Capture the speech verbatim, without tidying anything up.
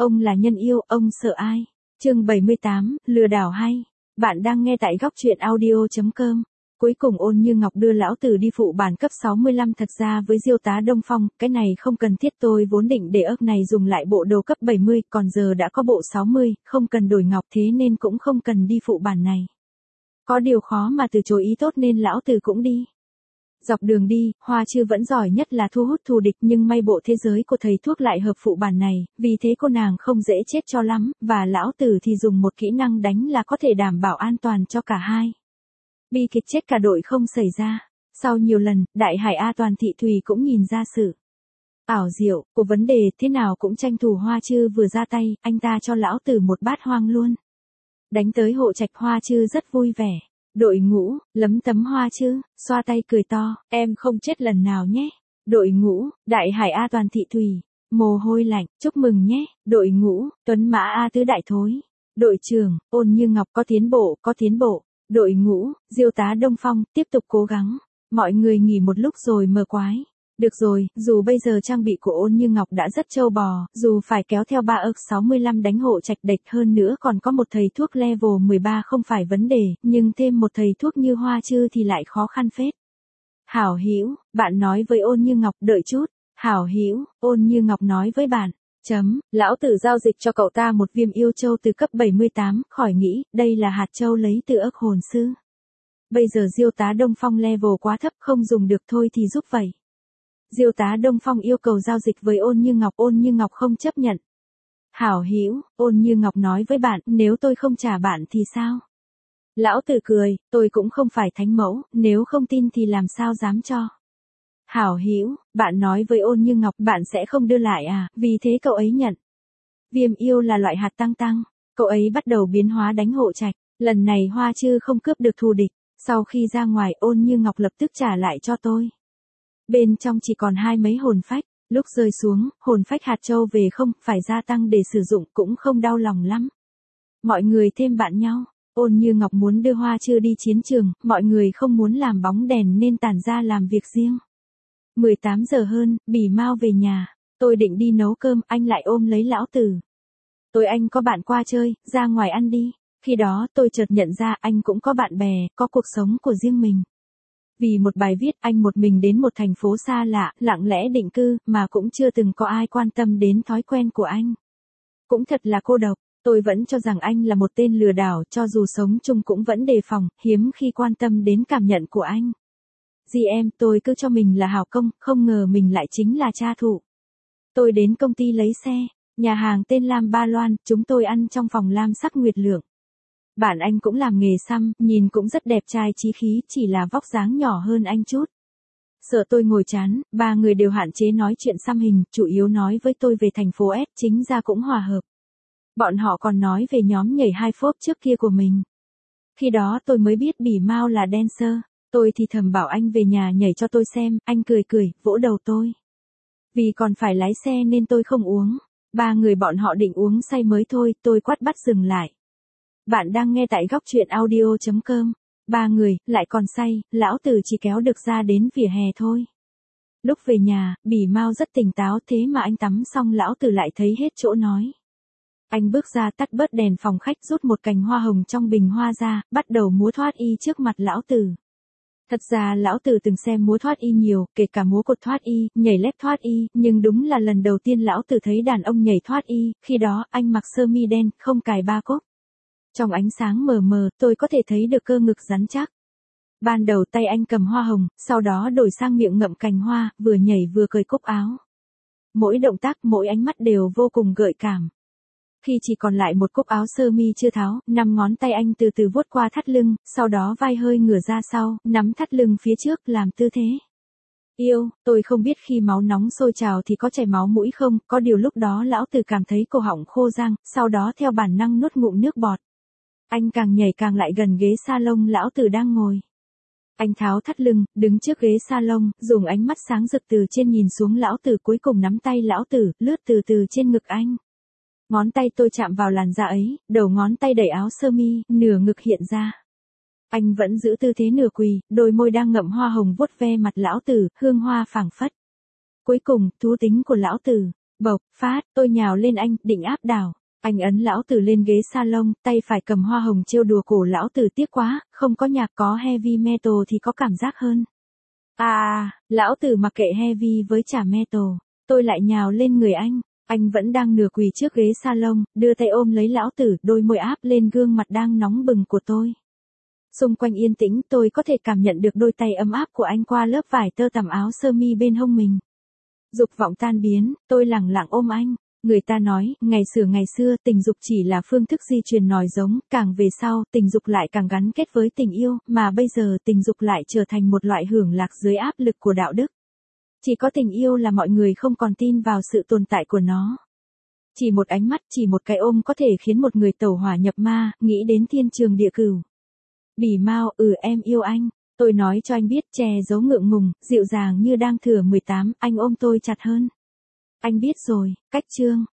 Ông là nhân yêu, ông sợ ai? Chương bảy mươi tám, lừa đảo hay. Bạn đang nghe tại góc truyện audio chấm com. Cuối cùng Ôn Như Ngọc đưa lão tử đi phụ bản cấp sáu mươi lăm, thật ra với Diêu tá Đông Phong, cái này không cần thiết, tôi vốn định để ớt này dùng lại bộ đồ cấp bảy mươi, còn giờ đã có bộ sáu mươi, không cần đổi ngọc, thế nên cũng không cần đi phụ bản này. Có điều khó mà từ chối ý tốt nên lão tử cũng đi. Dọc đường đi, Hoa Chư vẫn giỏi nhất là thu hút thù địch, nhưng may bộ thế giới của thầy thuốc lại hợp phụ bản này, vì thế cô nàng không dễ chết cho lắm, và lão tử thì dùng một kỹ năng đánh là có thể đảm bảo an toàn cho cả hai. Bi kịch chết cả đội không xảy ra. Sau nhiều lần, Đại Hải A Toàn Thị Thùy cũng nhìn ra sự ảo diệu của vấn đề, thế nào cũng tranh thủ Hoa Chư vừa ra tay, anh ta cho lão tử một bát hoang luôn. Đánh tới hộ trạch, Hoa Chư rất vui vẻ. Đội ngũ, lấm tấm Hoa Chư, xoa tay cười to, em không chết lần nào nhé. Đội ngũ, Đại Hải A Toàn Thị Thùy, mồ hôi lạnh, chúc mừng nhé. Đội ngũ, Tuấn Mã A Tứ Đại Thối. Đội trưởng, Ôn Như Ngọc có tiến bộ, có tiến bộ. Đội ngũ, Diêu tá Đông Phong, tiếp tục cố gắng. Mọi người nghỉ một lúc rồi mờ quái. Được rồi, dù bây giờ trang bị của Ôn Như Ngọc đã rất trâu bò, dù phải kéo theo ba ức sáu mươi lăm đánh hộ trạch địch, hơn nữa còn có một thầy thuốc level mười ba không phải vấn đề, nhưng thêm một thầy thuốc như Hoa Chư thì lại khó khăn phết. Hảo Hữu, bạn nói với Ôn Như Ngọc, đợi chút. Hảo Hữu, Ôn Như Ngọc nói với bạn. Chấm, lão tử giao dịch cho cậu ta một viêm yêu châu từ cấp bảy mươi tám, khỏi nghĩ, đây là hạt châu lấy từ ức hồn sư. Bây giờ Diêu tá Đông Phong level quá thấp, không dùng được, thôi thì giúp vậy. Diêu tá Đông Phong yêu cầu giao dịch với Ôn Như Ngọc, Ôn Như Ngọc không chấp nhận. Hảo Hữu, Ôn Như Ngọc nói với bạn, nếu tôi không trả bạn thì sao? Lão tử cười, tôi cũng không phải thánh mẫu, nếu không tin thì làm sao dám cho. Hảo Hữu, bạn nói với Ôn Như Ngọc, bạn sẽ không đưa lại à, vì thế cậu ấy nhận. Viêm yêu là loại hạt tăng tăng, cậu ấy bắt đầu biến hóa đánh hộ trạch, lần này Hoa Chư không cướp được thù địch, sau khi ra ngoài Ôn Như Ngọc lập tức trả lại cho tôi. Bên trong chỉ còn hai mấy hồn phách, lúc rơi xuống, hồn phách hạt châu về không, phải gia tăng để sử dụng, cũng không đau lòng lắm. Mọi người thêm bạn nhau, Ôn Như Ngọc muốn đưa Hoa Chư đi chiến trường, mọi người không muốn làm bóng đèn nên tản ra làm việc riêng. mười tám giờ hơn, Bỉ Mao về nhà, tôi định đi nấu cơm, anh lại ôm lấy lão tử. Tôi anh có bạn qua chơi, ra ngoài ăn đi. Khi đó tôi chợt nhận ra anh cũng có bạn bè, có cuộc sống của riêng mình. Vì một bài viết, anh một mình đến một thành phố xa lạ, lặng lẽ định cư, mà cũng chưa từng có ai quan tâm đến thói quen của anh. Cũng thật là cô độc, tôi vẫn cho rằng anh là một tên lừa đảo, cho dù sống chung cũng vẫn đề phòng, hiếm khi quan tâm đến cảm nhận của anh. Dì em, tôi cứ cho mình là hảo công, không ngờ mình lại chính là tra thụ. Tôi đến công ty lấy xe, nhà hàng tên Lam Ba Loan, chúng tôi ăn trong phòng lam sắc nguyệt lượng. Bạn anh cũng làm nghề xăm, nhìn cũng rất đẹp trai chí khí, chỉ là vóc dáng nhỏ hơn anh chút. Sợ tôi ngồi chán, ba người đều hạn chế nói chuyện xăm hình, chủ yếu nói với tôi về thành phố S, chính ra cũng hòa hợp. Bọn họ còn nói về nhóm nhảy hai phốp trước kia của mình. Khi đó tôi mới biết Bỉ Mao là dancer, tôi thì thầm bảo anh về nhà nhảy cho tôi xem, anh cười cười, vỗ đầu tôi. Vì còn phải lái xe nên tôi không uống, ba người bọn họ định uống say mới thôi, tôi quát bắt dừng lại. Bạn đang nghe tại góc truyện audio chấm com. Ba người, lại còn say, lão tử chỉ kéo được ra đến vỉa hè thôi. Lúc về nhà, Bỉ Mao rất tỉnh táo, thế mà anh tắm xong lão tử lại thấy hết chỗ nói. Anh bước ra tắt bớt đèn phòng khách, rút một cành hoa hồng trong bình hoa ra, bắt đầu múa thoát y trước mặt lão tử. Thật ra lão tử từng xem múa thoát y nhiều, kể cả múa cột thoát y, nhảy lép thoát y, nhưng đúng là lần đầu tiên lão tử thấy đàn ông nhảy thoát y, khi đó anh mặc sơ mi đen, không cài ba cúc. Trong ánh sáng mờ mờ, tôi có thể thấy được cơ ngực rắn chắc. Ban đầu tay anh cầm hoa hồng, sau đó đổi sang miệng ngậm cành hoa, vừa nhảy vừa cởi cúc áo. Mỗi động tác, mỗi ánh mắt đều vô cùng gợi cảm. Khi chỉ còn lại một cúc áo sơ mi chưa tháo, năm ngón tay anh từ từ vuốt qua thắt lưng, sau đó vai hơi ngửa ra sau, nắm thắt lưng phía trước, làm tư thế. Yêu, tôi không biết khi máu nóng sôi trào thì có chảy máu mũi không, có điều lúc đó lão tử cảm thấy cổ họng khô rang, sau đó theo bản năng nuốt ngụm nước bọt. Anh càng nhảy càng lại gần ghế salon lão tử đang ngồi. Anh tháo thắt lưng, đứng trước ghế salon, dùng ánh mắt sáng rực từ trên nhìn xuống lão tử, cuối cùng nắm tay lão tử, lướt từ từ trên ngực anh. Ngón tay tôi chạm vào làn da ấy, đầu ngón tay đẩy áo sơ mi, nửa ngực hiện ra. Anh vẫn giữ tư thế nửa quỳ, đôi môi đang ngậm hoa hồng vuốt ve mặt lão tử, hương hoa phảng phất. Cuối cùng, thú tính của lão tử Bộc, phát, tôi nhào lên anh, định áp đảo. Anh ấn lão tử lên ghế salon, tay phải cầm hoa hồng trêu đùa cổ lão tử, tiếc quá, không có nhạc, có heavy metal thì có cảm giác hơn. À, lão tử mặc kệ heavy với chả metal, tôi lại nhào lên người anh. Anh vẫn đang nửa quỳ trước ghế salon, đưa tay ôm lấy lão tử, đôi môi áp lên gương mặt đang nóng bừng của tôi. Xung quanh yên tĩnh, tôi có thể cảm nhận được đôi tay ấm áp của anh qua lớp vải tơ tằm áo sơ mi bên hông mình. Dục vọng tan biến, tôi lẳng lặng ôm anh. Người ta nói, ngày xưa ngày xưa tình dục chỉ là phương thức di truyền nòi giống, càng về sau, tình dục lại càng gắn kết với tình yêu, mà bây giờ tình dục lại trở thành một loại hưởng lạc dưới áp lực của đạo đức. Chỉ có tình yêu là mọi người không còn tin vào sự tồn tại của nó. Chỉ một ánh mắt, chỉ một cái ôm có thể khiến một người tẩu hỏa nhập ma, nghĩ đến thiên trường địa cửu. Bỉ Mao, ừ em yêu anh. Tôi nói cho anh biết, che giấu ngượng ngùng, dịu dàng như đang thừa mười tám, anh ôm tôi chặt hơn. Anh biết rồi, cách chương.